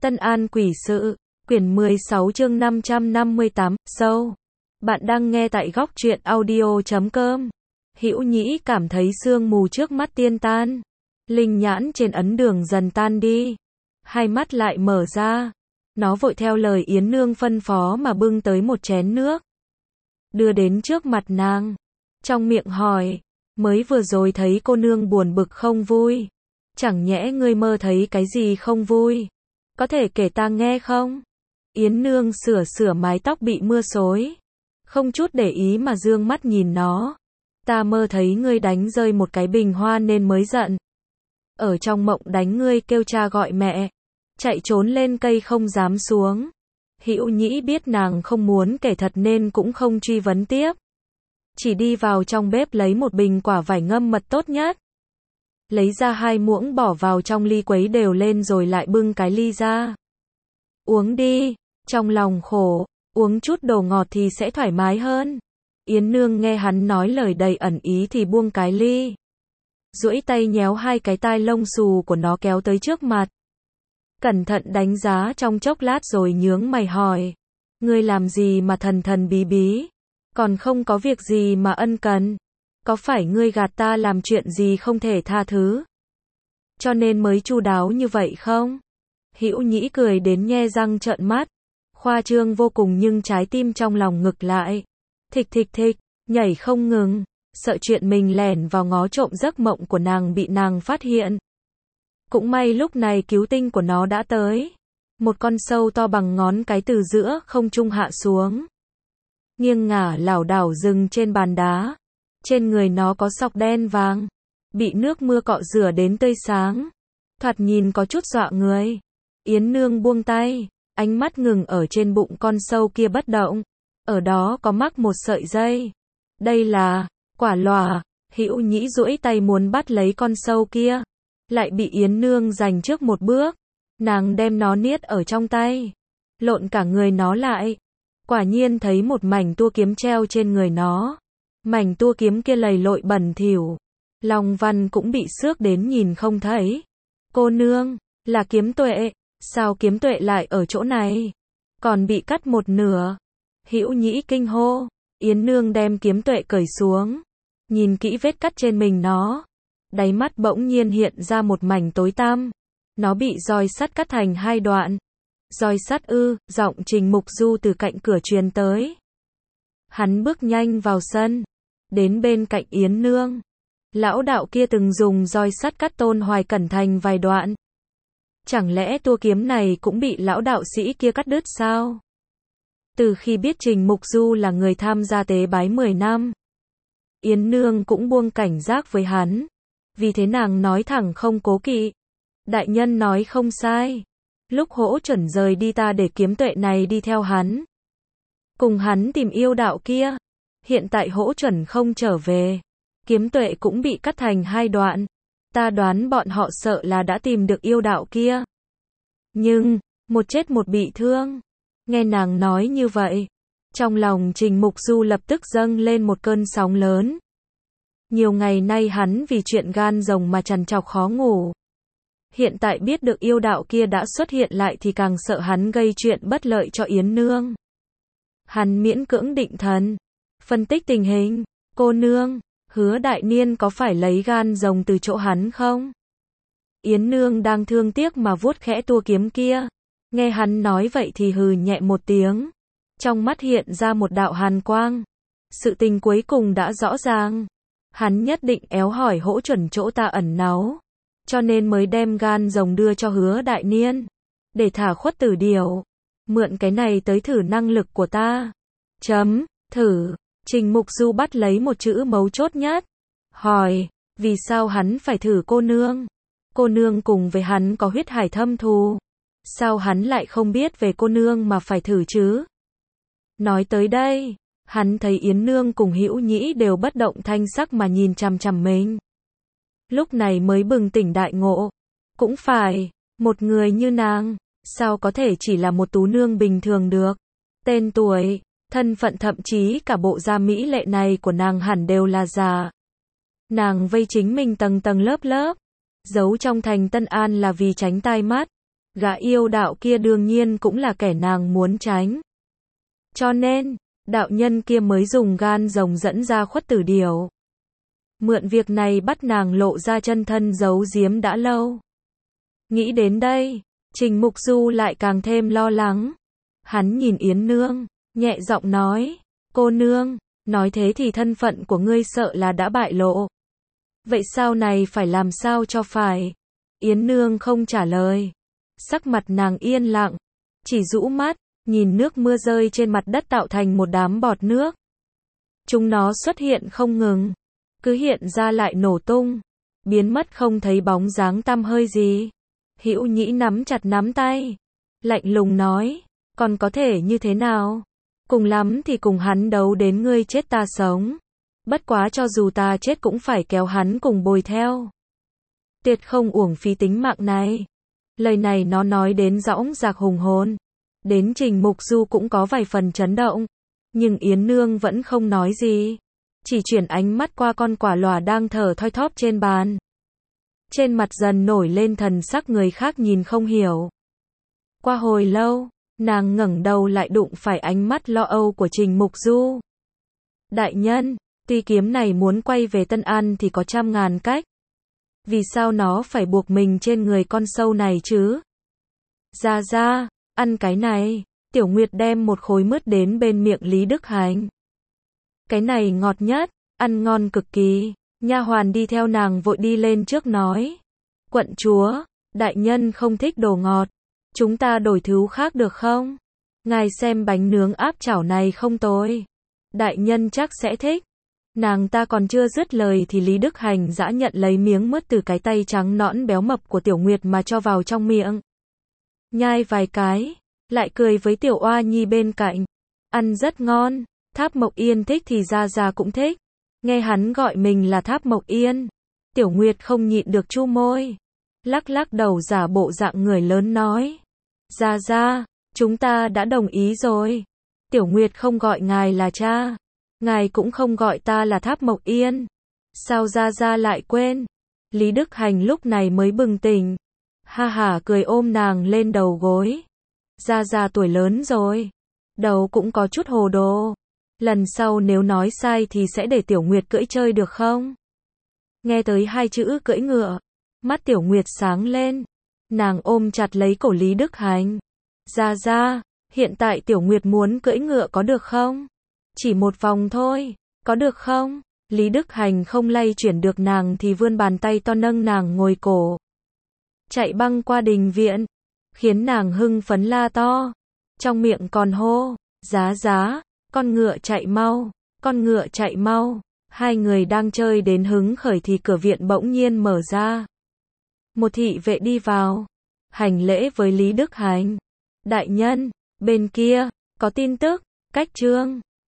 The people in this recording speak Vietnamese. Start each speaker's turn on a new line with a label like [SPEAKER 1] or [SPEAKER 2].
[SPEAKER 1] Tân An Quỷ Sự, quyển 16 chương 558, sâu. Bạn đang nghe tại góc truyện audio.com. Hữu Nhĩ cảm thấy sương mù trước mắt tiên tan. Linh nhãn trên ấn đường dần tan đi. Hai mắt lại mở ra. Nó vội theo lời Yến Nương phân phó mà bưng tới một chén nước. Đưa đến trước mặt nàng. Trong miệng hỏi, mới vừa rồi thấy cô nương buồn bực không vui. Chẳng nhẽ ngươi mơ thấy cái gì không vui? Có thể kể ta nghe không? Yến Nương sửa mái tóc bị mưa xối. Không chút để ý mà dương mắt nhìn nó. Ta mơ thấy ngươi đánh rơi một cái bình hoa nên mới giận. Ở trong mộng đánh ngươi kêu cha gọi mẹ. Chạy trốn lên cây không dám xuống. Hữu Nhĩ biết nàng không muốn kể thật nên cũng không truy vấn tiếp. Chỉ đi vào trong bếp lấy một bình quả vải ngâm mật tốt nhất. Lấy ra 2 muỗng bỏ vào trong ly quấy đều lên rồi lại bưng cái ly ra. Uống đi, trong lòng khổ, uống chút đồ ngọt thì sẽ thoải mái hơn. Yến Nương nghe hắn nói lời đầy ẩn ý thì buông cái ly. Duỗi tay nhéo 2 cái tai lông xù của nó kéo tới trước mặt. Cẩn thận đánh giá trong chốc lát rồi nhướng mày hỏi. Ngươi làm gì mà thần thần bí bí? Còn không có việc gì mà ân cần? Có phải ngươi gạt ta làm chuyện gì không thể tha thứ? Cho nên mới chu đáo như vậy không? Hữu Nhĩ cười đến nhe răng trợn mắt. Khoa trương vô cùng nhưng trái tim trong lòng ngực lại. Thịch thịch thịch, nhảy không ngừng. Sợ chuyện mình lẻn vào ngó trộm giấc mộng của nàng bị nàng phát hiện. Cũng may lúc này cứu tinh của nó đã tới. Một con sâu to bằng ngón cái từ giữa không trung hạ xuống. Nghiêng ngả lảo đảo dừng trên bàn đá. Trên người nó có sọc đen vàng. Bị nước mưa cọ rửa đến tươi sáng. Thoạt nhìn có chút dọa người. Yến Nương buông tay. Ánh mắt ngừng ở trên bụng con sâu kia bất động. Ở đó có mắc một sợi dây. Đây là quả lòa. Hữu Nhĩ duỗi tay muốn bắt lấy con sâu kia. Lại bị Yến Nương giành trước một bước. Nàng đem nó niết ở trong tay. Lộn cả người nó lại. Quả nhiên thấy một mảnh tua kiếm treo trên người nó. Mảnh tua kiếm kia lầy lội bẩn thỉu. Long văn cũng bị xước đến nhìn không thấy. Cô nương, là kiếm tuệ. Sao kiếm tuệ lại ở chỗ này? Còn bị cắt một nửa. Hữu Nhĩ kinh hô. Yến Nương đem kiếm tuệ cởi xuống. Nhìn kỹ vết cắt trên mình nó. Đáy mắt bỗng nhiên hiện ra một mảnh tối tăm. Nó bị roi sắt cắt thành 2 đoạn. Roi sắt ư? Giọng Trình Mục Du từ cạnh cửa truyền tới. Hắn bước nhanh vào sân. Đến bên cạnh Yến Nương. Lão đạo kia từng dùng roi sắt cắt Tôn Hoài Cẩn thành vài đoạn. Chẳng lẽ tua kiếm này cũng bị lão đạo sĩ kia cắt đứt sao? Từ khi biết Trình Mục Du là người tham gia tế bái 10 năm. Yến Nương cũng buông cảnh giác với hắn. Vì thế nàng nói thẳng không cố kỵ. Đại nhân nói không sai. Lúc Hỗ Chuẩn rời đi ta để kiếm tuệ này đi theo hắn. Cùng hắn tìm yêu đạo kia. Hiện tại Hỗ Chuẩn không trở về. Kiếm tuệ cũng bị cắt thành 2 đoạn. Ta đoán bọn họ sợ là đã tìm được yêu đạo kia. Nhưng, một chết một bị thương. Nghe nàng nói như vậy. Trong lòng Trình Mục Du lập tức dâng lên một cơn sóng lớn. Nhiều ngày nay hắn vì chuyện gan rồng mà trằn trọc khó ngủ. Hiện tại biết được yêu đạo kia đã xuất hiện lại thì càng sợ hắn gây chuyện bất lợi cho Yến Nương. Hắn miễn cưỡng định thần. Phân tích tình hình. Cô nương, Hứa đại niên có phải lấy gan rồng từ chỗ hắn không? Yến Nương đang thương tiếc mà vuốt khẽ tua kiếm kia. Nghe hắn nói vậy thì hừ nhẹ một tiếng. Trong mắt hiện ra một đạo hàn quang. Sự tình cuối cùng đã rõ ràng. Hắn nhất định éo hỏi Hỗ Chuẩn chỗ ta ẩn náu. Cho nên mới đem gan rồng đưa cho Hứa đại niên. Để thả Khuất Tử Điểu. Mượn cái này tới thử năng lực của ta. Thử. Trình Mục Du bắt lấy một chữ mấu chốt nhất. Hỏi, vì sao hắn phải thử cô nương? Cô nương cùng với hắn có huyết hải thâm thù. Sao hắn lại không biết về cô nương mà phải thử chứ? Nói tới đây, hắn thấy Yến Nương cùng Hữu Nhĩ đều bất động thanh sắc mà nhìn chằm chằm mình. Lúc này mới bừng tỉnh đại ngộ. Cũng phải, một người như nàng, sao có thể chỉ là một tú nương bình thường được? Tên tuổi, thân phận thậm chí cả bộ da mỹ lệ này của nàng hẳn đều là giả. Nàng vây chính mình tầng tầng lớp lớp. Giấu trong thành Tân An là vì tránh tai mắt. Gã yêu đạo kia đương nhiên cũng là kẻ nàng muốn tránh. Cho nên, đạo nhân kia mới dùng gan rồng dẫn ra Khuất Tử Điểu. Mượn việc này bắt nàng lộ ra chân thân giấu giếm đã lâu. Nghĩ đến đây, Trình Mục Du lại càng thêm lo lắng. Hắn nhìn Yến Nương, nhẹ giọng nói, cô nương, nói thế thì thân phận của ngươi sợ là đã bại lộ. Vậy sau này phải làm sao cho phải? Yến Nương không trả lời. Sắc mặt nàng yên lặng, chỉ rũ mắt, nhìn nước mưa rơi trên mặt đất tạo thành một đám bọt nước. Chúng nó xuất hiện không ngừng, cứ hiện ra lại nổ tung, biến mất không thấy bóng dáng tăm hơi gì. Hữu Nhĩ nắm chặt nắm tay, lạnh lùng nói, còn có thể như thế nào? Cùng lắm thì cùng hắn đấu đến ngươi chết ta sống. Bất quá cho dù ta chết cũng phải kéo hắn cùng bồi theo. Tuyệt không uổng phí tính mạng này. Lời này nó nói đến dõng dạc hùng hồn. Đến Trình Mục Du cũng có vài phần chấn động. Nhưng Yến Nương vẫn không nói gì. Chỉ chuyển ánh mắt qua con quả lòa đang thở thoi thóp trên bàn. Trên mặt dần nổi lên thần sắc người khác nhìn không hiểu. Qua hồi lâu, nàng ngẩng đầu lại đụng phải ánh mắt lo âu của Trình Mục Du. Đại nhân, tuy kiếm này muốn quay về Tân An thì có trăm ngàn cách. Vì sao nó phải buộc mình trên người con sâu này chứ? Ra, ăn cái này. Tiểu Nguyệt đem một khối mứt đến bên miệng Lý Đức Hành. Cái này ngọt nhất, ăn ngon cực kỳ. Nha hoàn đi theo nàng vội đi lên trước nói. Quận chúa, đại nhân không thích đồ ngọt. Chúng ta đổi thứ khác được không? Ngài xem bánh nướng áp chảo này không tồi. Đại nhân chắc sẽ thích. Nàng ta còn chưa dứt lời thì Lý Đức Hành dã nhận lấy miếng mứt từ cái tay trắng nõn béo mập của Tiểu Nguyệt mà cho vào trong miệng. Nhai vài cái, lại cười với Tiểu Oa Nhi bên cạnh. Ăn rất ngon, Tháp Mộc Yên thích thì Gia cũng thích. Nghe hắn gọi mình là Tháp Mộc Yên. Tiểu Nguyệt không nhịn được chu môi. Lắc lắc đầu giả bộ dạng người lớn nói. Gia, chúng ta đã đồng ý rồi. Tiểu Nguyệt không gọi ngài là cha. Ngài cũng không gọi ta là Tháp Mộc Yên. Sao Gia lại quên? Lý Đức Hành lúc này mới bừng tỉnh. Ha hả cười ôm nàng lên đầu gối. Gia tuổi lớn rồi. Đầu cũng có chút hồ đồ. Lần sau nếu nói sai thì sẽ để Tiểu Nguyệt cưỡi chơi được không? Nghe tới hai chữ cưỡi ngựa. Mắt Tiểu Nguyệt sáng lên. Nàng ôm chặt lấy cổ Lý Đức Hành. Gia, hiện tại Tiểu Nguyệt muốn cưỡi ngựa có được không? Chỉ một vòng thôi, có được không? Lý Đức Hành không lay chuyển được nàng thì vươn bàn tay to nâng nàng ngồi cổ. Chạy băng qua đình viện, khiến nàng hưng phấn la to. Trong miệng còn hô, Giá, con ngựa chạy mau, con ngựa chạy mau. Hai người đang chơi đến hứng khởi thì cửa viện bỗng nhiên mở ra. Một thị vệ đi vào, hành lễ với Lý Đức Hành. Đại nhân, bên kia, có tin tức, Cách Trương.